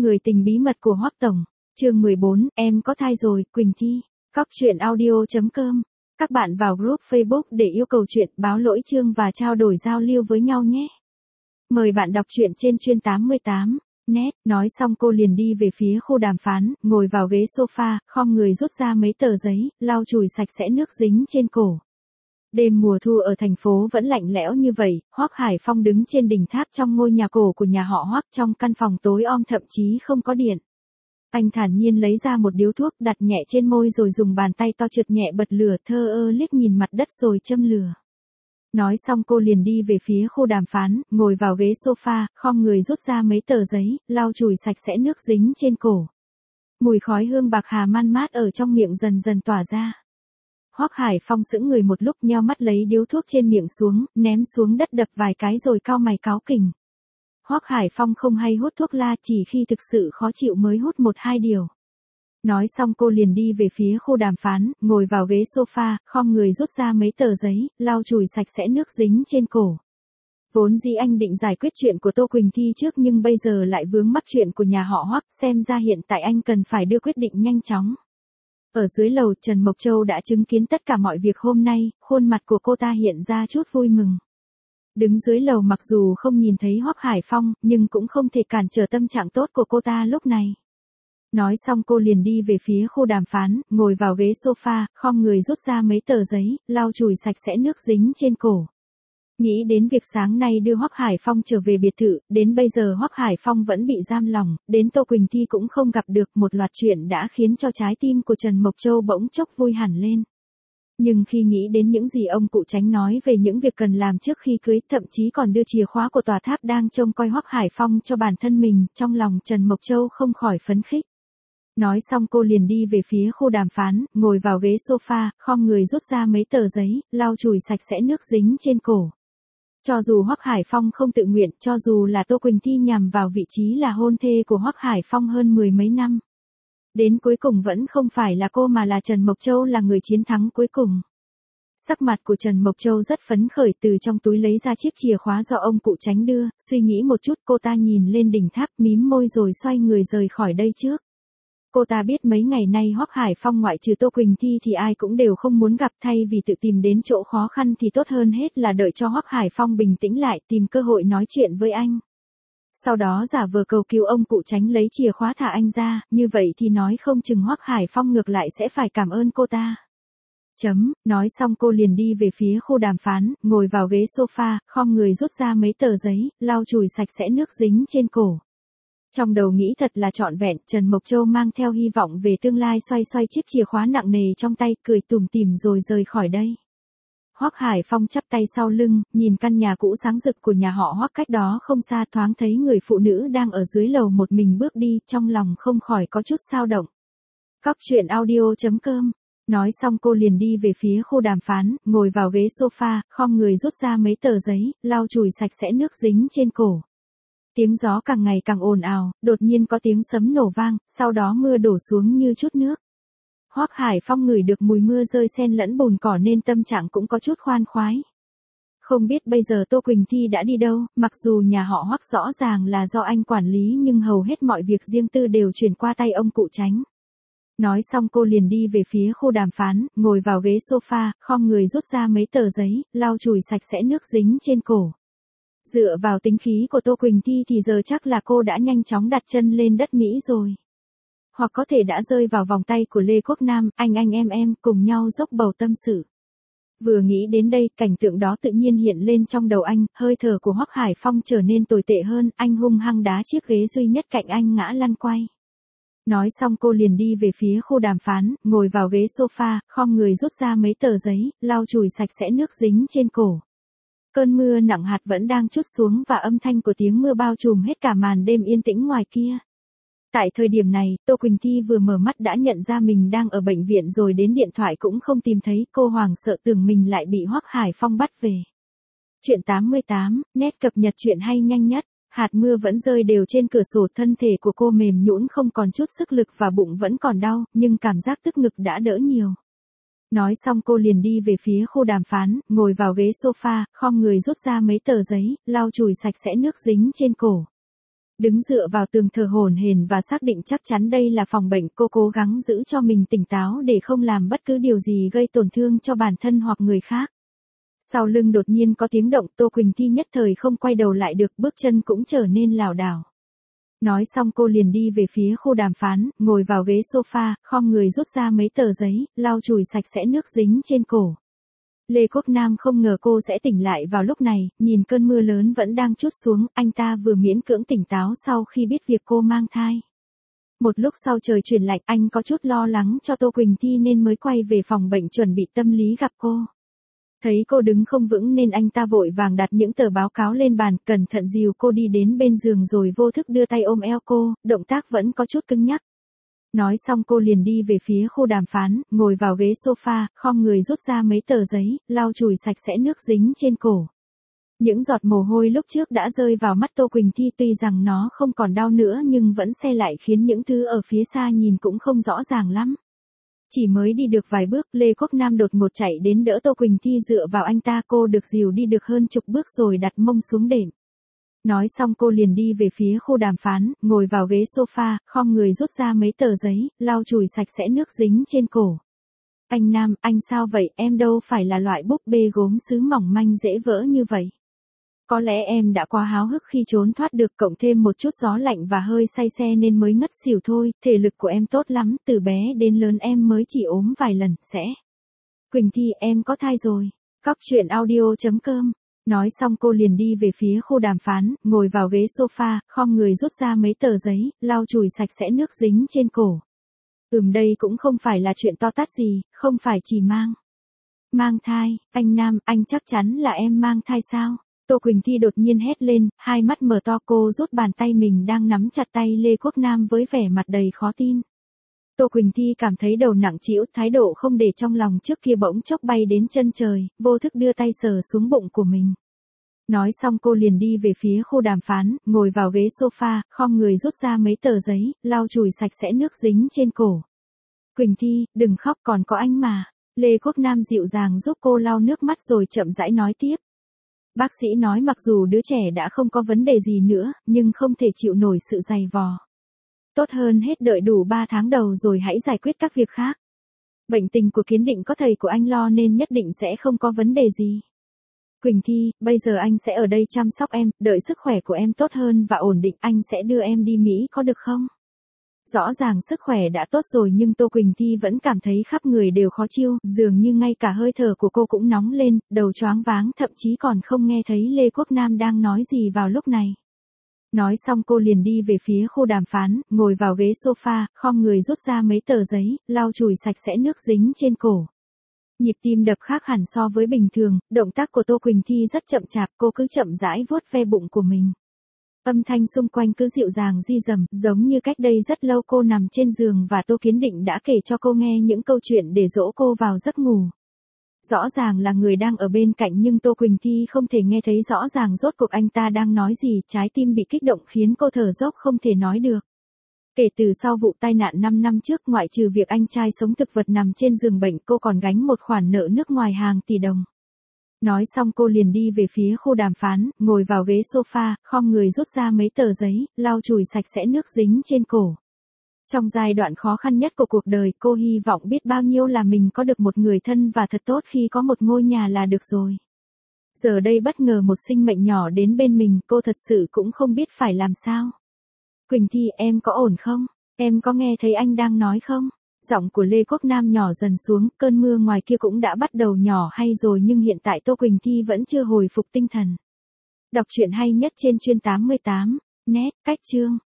Người tình bí mật của Hoắc Tổng, chương 14, em có thai rồi, Quỳnh Thi. Cóc truyện audio.com. Các bạn vào group Facebook để yêu cầu chuyện, báo lỗi chương và trao đổi giao lưu với nhau nhé. Mời bạn đọc truyện trên chuyên 88. Net, nói xong cô liền đi về phía khu đàm phán, ngồi vào ghế sofa, khom người rút ra mấy tờ giấy, lau chùi sạch sẽ nước dính trên cổ. Đêm mùa thu ở thành phố vẫn lạnh lẽo như vậy, Hoắc Hải Phong đứng trên đỉnh tháp trong ngôi nhà cổ của nhà họ Hoắc trong căn phòng tối om thậm chí không có điện. Anh thản nhiên lấy ra một điếu thuốc đặt nhẹ trên môi rồi dùng bàn tay to trượt nhẹ bật lửa, thờ ơ liếc nhìn mặt đất rồi châm lửa. Nói xong cô liền đi về phía khu đàm phán, ngồi vào ghế sofa, khom người rút ra mấy tờ giấy, lau chùi sạch sẽ nước dính trên cổ. Mùi khói hương bạc hà man mát ở trong miệng dần dần tỏa ra. Hoắc Hải Phong sững người một lúc, nheo mắt lấy điếu thuốc trên miệng xuống, ném xuống đất đập vài cái rồi cau mày cáu kỉnh. Hoắc Hải Phong không hay hút thuốc la, chỉ khi thực sự khó chịu mới hút 1-2 điều. Nói xong cô liền đi về phía khu đàm phán, ngồi vào ghế sofa, khom người rút ra mấy tờ giấy, lau chùi sạch sẽ nước dính trên cổ. Vốn dĩ anh định giải quyết chuyện của Tô Quỳnh Thi trước nhưng bây giờ lại vướng mắc chuyện của nhà họ Hoắc, xem ra hiện tại anh cần phải đưa quyết định nhanh chóng. Ở dưới lầu, Trần Mộc Châu đã chứng kiến tất cả mọi việc hôm nay, khuôn mặt của cô ta hiện ra chút vui mừng. Đứng dưới lầu mặc dù không nhìn thấy Hoắc Hải Phong, nhưng cũng không thể cản trở tâm trạng tốt của cô ta lúc này. Nói xong cô liền đi về phía khu đàm phán, ngồi vào ghế sofa, khom người rút ra mấy tờ giấy, lau chùi sạch sẽ nước dính trên cổ. Nghĩ đến việc sáng nay đưa Hoắc Hải Phong trở về biệt thự, đến bây giờ Hoắc Hải Phong vẫn bị giam lỏng, đến Tô Quỳnh Thi cũng không gặp được, một loạt chuyện đã khiến cho trái tim của Trần Mộc Châu bỗng chốc vui hẳn lên. Nhưng khi nghĩ đến những gì ông cụ Tránh nói về những việc cần làm trước khi cưới, thậm chí còn đưa chìa khóa của tòa tháp đang trông coi Hoắc Hải Phong cho bản thân mình, trong lòng Trần Mộc Châu không khỏi phấn khích. Nói xong cô liền đi về phía khu đàm phán, ngồi vào ghế sofa, khom người rút ra mấy tờ giấy, lau chùi sạch sẽ nước dính trên cổ. Cho dù Hoắc Hải Phong không tự nguyện, cho dù là Tô Quỳnh Thi nhằm vào vị trí là hôn thê của Hoắc Hải Phong hơn 10 mấy năm, đến cuối cùng vẫn không phải là cô mà là Trần Mộc Châu là người chiến thắng cuối cùng. Sắc mặt của Trần Mộc Châu rất phấn khởi, từ trong túi lấy ra chiếc chìa khóa do ông cụ Tránh đưa, suy nghĩ một chút cô ta nhìn lên đỉnh tháp, mím môi rồi xoay người rời khỏi đây trước. Cô ta biết mấy ngày nay Hoắc Hải Phong ngoại trừ Tô Quỳnh Thi thì ai cũng đều không muốn gặp, thay vì tự tìm đến chỗ khó khăn thì tốt hơn hết là đợi cho Hoắc Hải Phong bình tĩnh lại, tìm cơ hội nói chuyện với anh. Sau đó giả vờ cầu cứu ông cụ Tránh lấy chìa khóa thả anh ra, như vậy thì nói không chừng Hoắc Hải Phong ngược lại sẽ phải cảm ơn cô ta. Nói xong cô liền đi về phía khu đàm phán, ngồi vào ghế sofa, khom người rút ra mấy tờ giấy, lau chùi sạch sẽ nước dính trên cổ. Trong đầu nghĩ thật là trọn vẹn, Trần Mộc Châu mang theo hy vọng về tương lai xoay xoay chiếc chìa khóa nặng nề trong tay, cười tủm tỉm rồi rời khỏi đây. Hoắc Hải Phong chắp tay sau lưng, nhìn căn nhà cũ sáng rực của nhà họ Hoắc cách đó không xa, thoáng thấy người phụ nữ đang ở dưới lầu một mình bước đi, trong lòng không khỏi có chút xao động. Cóc truyện audio.com. Nói xong cô liền đi về phía khu đàm phán, ngồi vào ghế sofa, khom người rút ra mấy tờ giấy, lau chùi sạch sẽ nước dính trên cổ. Tiếng gió càng ngày càng ồn ào, đột nhiên có tiếng sấm nổ vang, sau đó mưa đổ xuống như chút nước. Hoắc Hải Phong ngửi được mùi mưa rơi xen lẫn bùn cỏ nên tâm trạng cũng có chút khoan khoái. Không biết bây giờ Tô Quỳnh Thi đã đi đâu, mặc dù nhà họ Hoắc rõ ràng là do anh quản lý nhưng hầu hết mọi việc riêng tư đều chuyển qua tay ông cụ Tránh. Nói xong cô liền đi về phía khu đàm phán, ngồi vào ghế sofa, khom người rút ra mấy tờ giấy, lau chùi sạch sẽ nước dính trên cổ. Dựa vào tính khí của Tô Quỳnh Thi thì giờ chắc là cô đã nhanh chóng đặt chân lên đất Mỹ rồi. Hoặc có thể đã rơi vào vòng tay của Lê Quốc Nam, anh em cùng nhau dốc bầu tâm sự. Vừa nghĩ đến đây, cảnh tượng đó tự nhiên hiện lên trong đầu anh, hơi thở của Hoắc Hải Phong trở nên tồi tệ hơn, anh hung hăng đá chiếc ghế duy nhất cạnh anh ngã lăn quay. Nói xong cô liền đi về phía khu đàm phán, ngồi vào ghế sofa, khom người rút ra mấy tờ giấy, lau chùi sạch sẽ nước dính trên cổ. Cơn mưa nặng hạt vẫn đang trút xuống và âm thanh của tiếng mưa bao trùm hết cả màn đêm yên tĩnh ngoài kia. Tại thời điểm này, Tô Quỳnh Thi vừa mở mắt đã nhận ra mình đang ở bệnh viện rồi đến điện thoại cũng không tìm thấy, cô hoảng sợ tưởng mình lại bị Hoắc Hải Phong bắt về. Chuyện 88, net cập nhật chuyện hay nhanh nhất. Hạt mưa vẫn rơi đều trên cửa sổ, thân thể của cô mềm nhũn không còn chút sức lực và bụng vẫn còn đau, nhưng cảm giác tức ngực đã đỡ nhiều. Nói xong cô liền đi về phía khu đàm phán, ngồi vào ghế sofa, khom người rút ra mấy tờ giấy, lau chùi sạch sẽ nước dính trên cổ. Đứng dựa vào tường thở hổn hển và xác định chắc chắn đây là phòng bệnh, cô cố gắng giữ cho mình tỉnh táo để không làm bất cứ điều gì gây tổn thương cho bản thân hoặc người khác. Sau lưng đột nhiên có tiếng động, Tô Quỳnh Thi nhất thời không quay đầu lại được, bước chân cũng trở nên lảo đảo. Nói xong cô liền đi về phía khu đàm phán, ngồi vào ghế sofa, khom người rút ra mấy tờ giấy, lau chùi sạch sẽ nước dính trên cổ. Lê Quốc Nam không ngờ cô sẽ tỉnh lại vào lúc này, nhìn cơn mưa lớn vẫn đang trút xuống, anh ta vừa miễn cưỡng tỉnh táo sau khi biết việc cô mang thai. Một lúc sau trời chuyển lạnh, anh có chút lo lắng cho Tô Quỳnh Thi nên mới quay về phòng bệnh chuẩn bị tâm lý gặp cô. Thấy cô đứng không vững nên anh ta vội vàng đặt những tờ báo cáo lên bàn, cẩn thận dìu cô đi đến bên giường rồi vô thức đưa tay ôm eo cô, động tác vẫn có chút cứng nhắc. Nói xong cô liền đi về phía khu đàm phán, ngồi vào ghế sofa, khom người rút ra mấy tờ giấy, lau chùi sạch sẽ nước dính trên cổ. Những giọt mồ hôi lúc trước đã rơi vào mắt Tô Quỳnh Thi, tuy rằng nó không còn đau nữa nhưng vẫn se lại khiến những thứ ở phía xa nhìn cũng không rõ ràng lắm. Chỉ mới đi được vài bước, Lê Quốc Nam đột ngột chạy đến đỡ Tô Quỳnh Thi dựa vào anh ta, cô được dìu đi được hơn chục bước rồi đặt mông xuống đệm. Nói xong cô liền đi về phía khu đàm phán, ngồi vào ghế sofa, khom người rút ra mấy tờ giấy, lau chùi sạch sẽ nước dính trên cổ. Anh Nam, anh sao vậy, em đâu phải là loại búp bê gốm sứ mỏng manh dễ vỡ như vậy. Có lẽ em đã quá háo hức khi trốn thoát được, cộng thêm một chút gió lạnh và hơi say xe nên mới ngất xỉu thôi, thể lực của em tốt lắm, từ bé đến lớn em mới chỉ ốm vài lần, sẽ. Quỳnh Thi, em có thai rồi. Cóc truyện audio.com. Nói xong cô liền đi về phía khu đàm phán, ngồi vào ghế sofa, khom người rút ra mấy tờ giấy, lau chùi sạch sẽ nước dính trên cổ. Đây cũng không phải là chuyện to tát gì, không phải chỉ mang thai. Anh Nam, anh chắc chắn là em mang thai sao? Tô Quỳnh Thi đột nhiên hét lên, hai mắt mở to, cô rút bàn tay mình đang nắm chặt tay Lê Quốc Nam với vẻ mặt đầy khó tin. Tô Quỳnh Thi cảm thấy đầu nặng trĩu, thái độ không để trong lòng trước kia bỗng chốc bay đến chân trời, vô thức đưa tay sờ xuống bụng của mình. Nói xong cô liền đi về phía khu đàm phán, ngồi vào ghế sofa, khom người rút ra mấy tờ giấy, lau chùi sạch sẽ nước dính trên cổ. Quỳnh Thi, đừng khóc, còn có anh mà. Lê Quốc Nam dịu dàng giúp cô lau nước mắt rồi chậm rãi nói tiếp. Bác sĩ nói mặc dù đứa trẻ đã không có vấn đề gì nữa, nhưng không thể chịu nổi sự dày vò. Tốt hơn hết đợi đủ 3 tháng đầu rồi hãy giải quyết các việc khác. Bệnh tình của Kiến Định có thầy của anh lo nên nhất định sẽ không có vấn đề gì. Quỳnh Thi, bây giờ anh sẽ ở đây chăm sóc em, đợi sức khỏe của em tốt hơn và ổn định anh sẽ đưa em đi Mỹ có được không? Rõ ràng sức khỏe đã tốt rồi nhưng Tô Quỳnh Thi vẫn cảm thấy khắp người đều khó chịu, dường như ngay cả hơi thở của cô cũng nóng lên, đầu choáng váng, thậm chí còn không nghe thấy Lê Quốc Nam đang nói gì vào lúc này. Nói xong cô liền đi về phía khu đàm phán, ngồi vào ghế sofa, khom người rút ra mấy tờ giấy, lau chùi sạch sẽ nước dính trên cổ. Nhịp tim đập khác hẳn so với bình thường, động tác của Tô Quỳnh Thi rất chậm chạp, cô cứ chậm rãi vuốt ve bụng của mình. Âm thanh xung quanh cứ dịu dàng di dầm, giống như cách đây rất lâu cô nằm trên giường và Tô Kiến Định đã kể cho cô nghe những câu chuyện để dỗ cô vào giấc ngủ. Rõ ràng là người đang ở bên cạnh nhưng Tô Quỳnh Thi không thể nghe thấy rõ ràng rốt cuộc anh ta đang nói gì, trái tim bị kích động khiến cô thở dốc không thể nói được. Kể từ sau vụ tai nạn 5 năm trước, ngoại trừ việc anh trai sống thực vật nằm trên giường bệnh, cô còn gánh một khoản nợ nước ngoài hàng tỷ đồng. Nói xong cô liền đi về phía khu đàm phán, ngồi vào ghế sofa, khom người rút ra mấy tờ giấy, lau chùi sạch sẽ nước dính trên cổ. Trong giai đoạn khó khăn nhất của cuộc đời, cô hy vọng biết bao nhiêu là mình có được một người thân và thật tốt khi có một ngôi nhà là được rồi. Giờ đây bất ngờ một sinh mệnh nhỏ đến bên mình, cô thật sự cũng không biết phải làm sao. Quỳnh Thi, em có ổn không? Em có nghe thấy anh đang nói không? Giọng của Lê Quốc Nam nhỏ dần xuống, cơn mưa ngoài kia cũng đã bắt đầu nhỏ hay rồi nhưng hiện tại Tô Quỳnh Thi vẫn chưa hồi phục tinh thần. Đọc truyện hay nhất trên chuyên 88, net, cách chương.